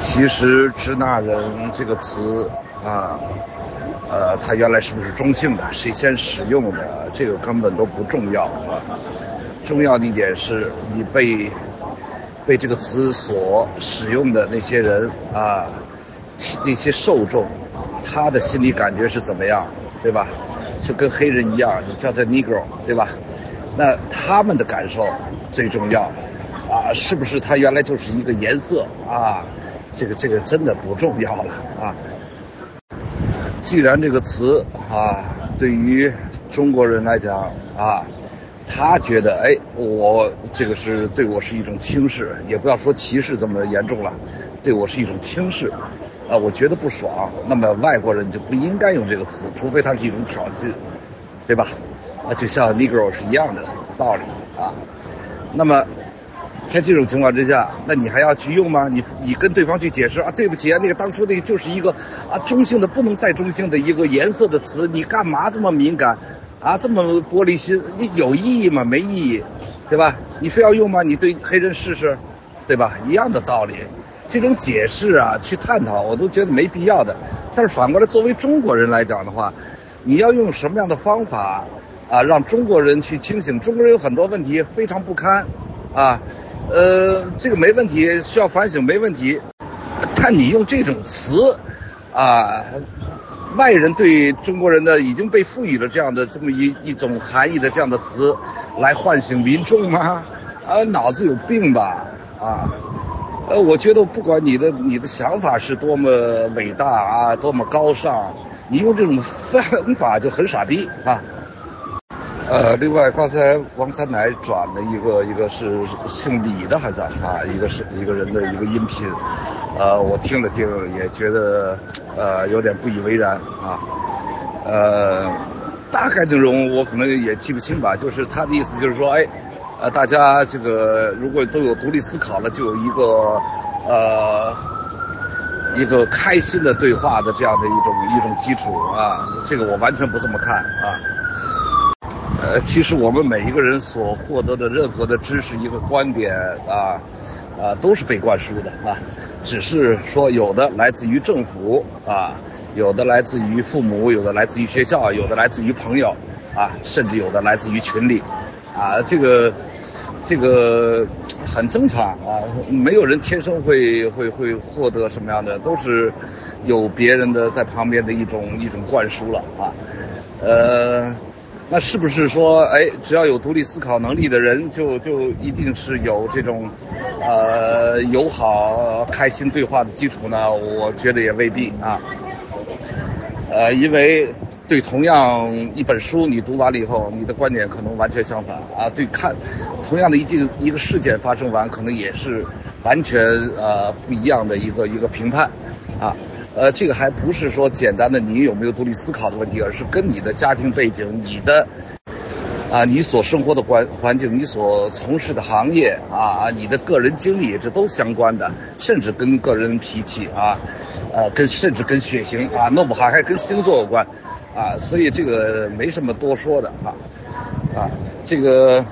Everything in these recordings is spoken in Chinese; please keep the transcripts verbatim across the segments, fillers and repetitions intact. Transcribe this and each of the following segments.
其实支那人这个词啊，呃，它原来是不是中性的，谁先使用的，这个根本都不重要啊。重要的一点是你被被这个词所使用的那些人啊，那些受众，他的心理感觉是怎么样，对吧？就跟黑人一样，你叫他 Negro， 对吧？那他们的感受最重要啊，是不是他原来就是一个颜色啊？这个这个真的不重要了啊。既然这个词啊，对于中国人来讲啊，他觉得哎，我这个是对我是一种轻视，也不要说歧视这么严重了，对我是一种轻视啊，我觉得不爽，那么外国人就不应该用这个词，除非它是一种挑衅，对吧？啊，就像 Negro 是一样的道理啊。那么在这种情况之下，那你还要去用吗？你你跟对方去解释啊，对不起啊，那个当初那个就是一个啊中性的不能再中性的一个颜色的词，你干嘛这么敏感啊，这么玻璃心？你有意义吗？没意义，对吧？你非要用吗？你对黑人试试，对吧？一样的道理。这种解释啊，去探讨，我都觉得没必要的。但是反过来，作为中国人来讲的话，你要用什么样的方法啊，让中国人去清醒？中国人有很多问题非常不堪啊。呃，这个没问题，需要反省没问题，但你用这种词，啊，外人对中国人的已经被赋予了这样的这么一一种含义的这样的词，来唤醒民众吗？啊，脑子有病吧？啊，呃，我觉得不管你的你的想法是多么伟大啊，多么高尚，你用这种方法就很傻逼啊。呃，另外刚才王三奶转的一个一个是姓李的还是啊，一个是一个人的一个音频，呃，我听了听也觉得呃有点不以为然啊，呃，大概内容我可能也记不清吧，就是他的意思就是说，哎，呃，大家这个如果都有独立思考了，就有一个呃一个开心的对话的这样的一种一种基础啊，这个我完全不这么看啊。呃，其实我们每一个人所获得的任何的知识、一个观点啊，啊，都是被灌输的啊，只是说有的来自于政府啊，有的来自于父母，有的来自于学校，有的来自于朋友啊，甚至有的来自于群里啊，这个这个很正常啊，没有人天生会会会获得什么样的，都是有别人的在旁边的一种一种灌输了啊，呃。那是不是说，哎，只要有独立思考能力的人，就就一定是有这种，呃，友好、开心对话的基础呢？我觉得也未必啊。呃，因为对同样一本书，你读完了以后，你的观点可能完全相反啊。对看同样的一件一个事件发生完，可能也是完全呃不一样的一个一个评判啊。呃，这个还不是说简单的你有没有独立思考的问题，而是跟你的家庭背景、你的啊、你所生活的环环境、你所从事的行业啊、你的个人经历，这都相关的，甚至跟个人脾气啊，呃，跟甚至跟血型啊，弄不好还跟星座有关啊，所以这个没什么多说的啊啊，这个。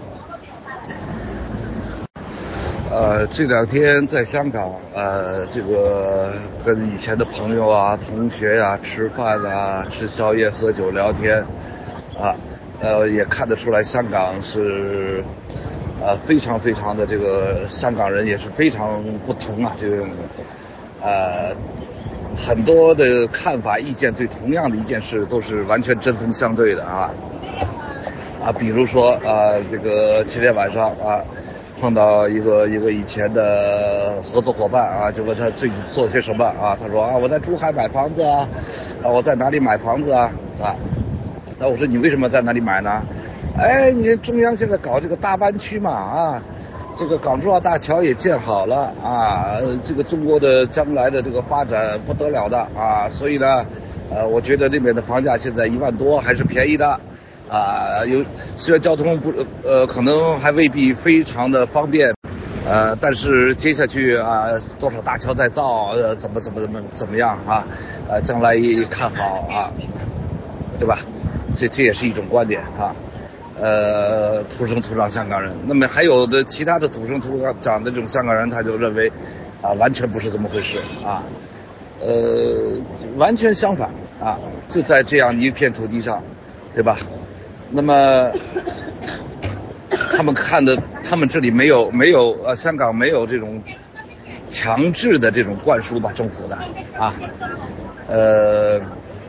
呃，这两天在香港，呃，这个跟以前的朋友啊、同学呀、啊、吃饭啊、吃宵夜、喝酒、聊天，啊，呃，也看得出来，香港是，呃，非常非常的这个香港人也是非常不同啊，这个，呃，很多的看法、意见对同样的一件事都是完全针锋相对的啊，啊，比如说啊，这个前天晚上啊。碰到一个一个以前的合作伙伴啊，就问他最近做些什么啊？他说啊，我在珠海买房子啊，啊，我在哪里买房子啊？啊，那我说你为什么在哪里买呢？哎，你中央现在搞这个大湾区嘛啊，这个港珠澳大桥也建好了啊，这个中国的将来的这个发展不得了的啊，所以呢，呃，我觉得那边的房价现在一万多还是便宜的。啊，有虽然交通不呃可能还未必非常的方便，呃，但是接下去啊，多少大桥在造，呃，怎么怎么怎么怎么样啊，呃，将来也看好啊，对吧？这这也是一种观点啊。呃，土生土长香港人，那么还有的其他的土生土长的这种香港人，他就认为， 啊，完全不是这么回事啊，呃，完全相反啊，就在这样一片土地上，对吧？那么他们看的，他们这里没有没有呃，香港没有这种强制的这种灌输吧，政府的啊，呃，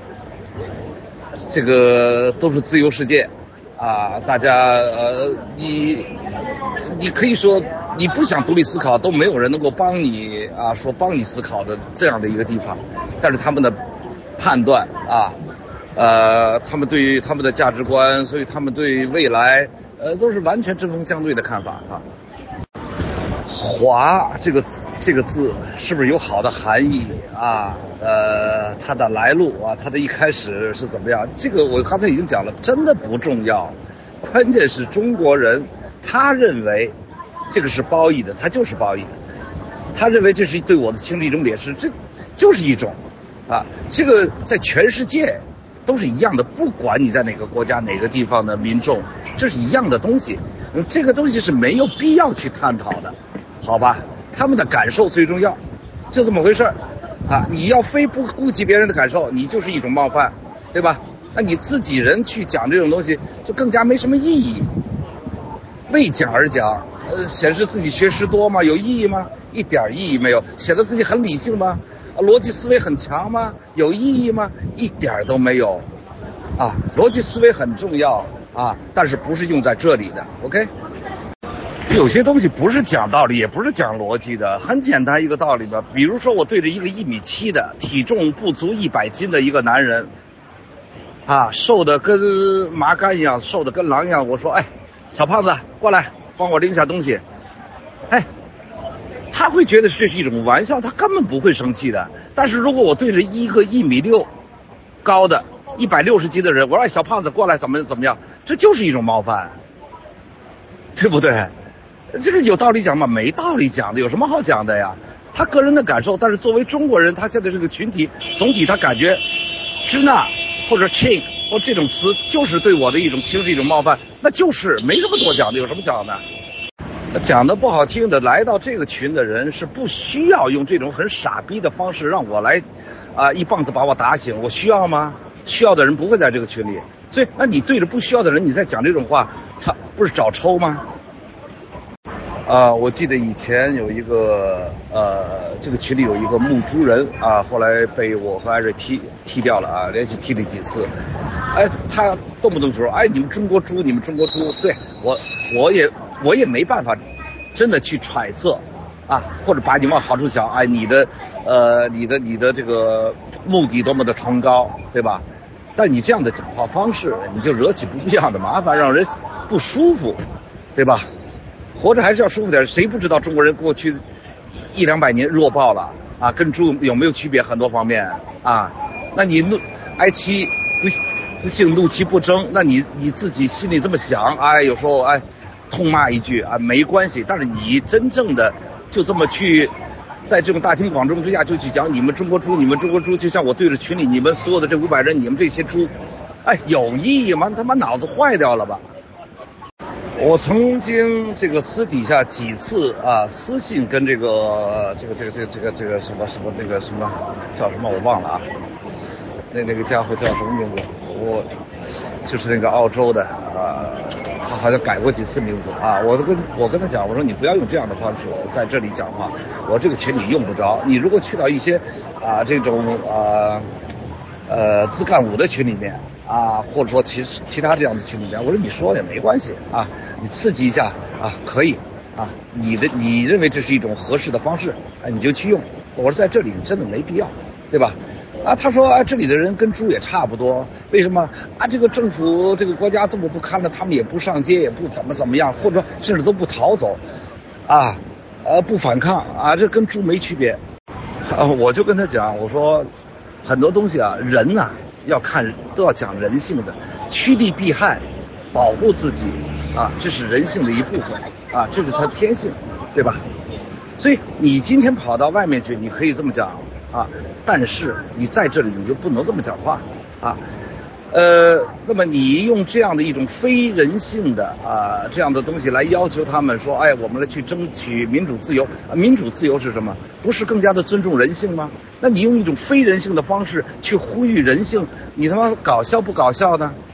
这个都是自由世界啊，大家呃，你你可以说你不想独立思考，都没有人能够帮你啊，说帮你思考的这样的一个地方，但是他们的判断啊。呃，他们对于他们的价值观，所以他们对未来，呃，都是完全针锋相对的看法啊。华这个字，这个字是不是有好的含义啊？呃，它的来路啊，它的一开始是怎么样？这个我刚才已经讲了，真的不重要。关键是中国人，他认为这个是褒义的，他就是褒义的，他认为这是对我的亲的一种蔑视，这就是一种啊，这个在全世界都是一样的，不管你在哪个国家哪个地方的民众，这是一样的东西，这个东西是没有必要去探讨的，好吧？他们的感受最重要，就这么回事啊！你要非不顾及别人的感受，你就是一种冒犯，对吧？那你自己人去讲这种东西，就更加没什么意义。为讲而讲，呃，显示自己学识多吗？有意义吗？一点意义没有。显得自己很理性吗？逻辑思维很强吗？有意义吗？一点都没有啊！逻辑思维很重要啊，但是不是用在这里的 OK。 有些东西不是讲道理，也不是讲逻辑的，很简单一个道理吧。比如说我对着一个一米七的体重不足一百斤的一个男人啊，瘦的跟麻杆一样，瘦的跟狼一样，我说，哎，小胖子过来帮我拎下东西，哎，他会觉得这是一种玩笑，他根本不会生气的。但是如果我对着一个一米六高的一百六十斤的人，我说，哎，小胖子过来怎么怎么样，这就是一种冒犯，对不对？这个有道理讲吗？没道理讲的，有什么好讲的呀？他个人的感受，但是作为中国人，他现在这个群体总体他感觉支那或者 ching 或这种词就是对我的一种轻视，一种冒犯，那就是没什么多讲的，有什么讲的？讲的不好听的，来到这个群的人是不需要用这种很傻逼的方式让我来啊、呃、一棒子把我打醒，我需要吗？需要的人不会在这个群里，所以那你对着不需要的人你在讲这种话，操，不是找抽吗？啊、呃，我记得以前有一个呃，这个群里有一个牧猪人啊，后来被我和艾瑞踢踢掉了啊，连续踢了几次。哎，他动不动就说，哎，你们中国猪，你们中国猪，对我，我也我也没办法，真的去揣测啊，或者把你往好处想，哎，你的呃，你的你的这个目的多么的崇高，对吧？但你这样的讲话方式，你就惹起不必要的麻烦，让人不舒服，对吧？活着还是要舒服点，谁不知道中国人过去一两百年弱爆了啊？跟猪有没有区别？很多方面啊，那你怒哀其不不幸，怒其不争，那你你自己心里这么想，哎，有时候哎痛骂一句啊没关系，但是你真正的就这么去在这种大庭广众之下就去讲你们中国猪，你们中国猪，就像我对着群里你们所有的这五百人，你们这些猪，哎，有意义吗？他妈脑子坏掉了吧？我曾经这个私底下几次啊私信跟这个这个这个这个这个这个什么什么那个什么叫什么我忘了啊，那那个家伙叫什么名字？我就是那个澳洲的啊，他好像改过几次名字啊。我都跟我跟他讲，我说你不要用这样的方式在这里讲话，我这个群里用不着。你如果去到一些啊这种啊呃自干五的群里面。啊，或者说其其他这样的群里面，我说你说也没关系啊，你刺激一下啊，可以啊，你的你认为这是一种合适的方式，啊，你就去用。我说在这里真的没必要，对吧？啊，他说啊，这里的人跟猪也差不多，为什么啊？这个政府这个国家这么不堪的，他们也不上街，也不怎么怎么样，或者甚至都不逃走，啊，呃，不反抗啊，这跟猪没区别。啊，我就跟他讲，我说很多东西啊，人呐、啊。要看都要讲人性的，趋利避害，保护自己啊，这是人性的一部分啊，这是他天性，对吧？所以你今天跑到外面去，你可以这么讲啊，但是你在这里你就不能这么讲话啊。 呃，那么你用这样的一种非人性的啊、呃、这样的东西来要求他们说，哎，我们来去争取民主自由，啊、民主自由是什么？不是更加的尊重人性吗？那你用一种非人性的方式去呼吁人性，你他妈搞笑不搞笑呢？